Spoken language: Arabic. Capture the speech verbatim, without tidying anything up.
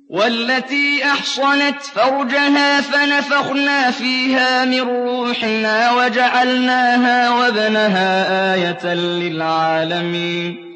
وَالَّتِي أَحْصَنَتْ فَرْجَهَا فَنَفَخْنَا فِيهَا مِن رُّوحِنَا وَجَعَلْنَاهَا وَابْنَهَا آيَةً لِّلْعَالَمِينَ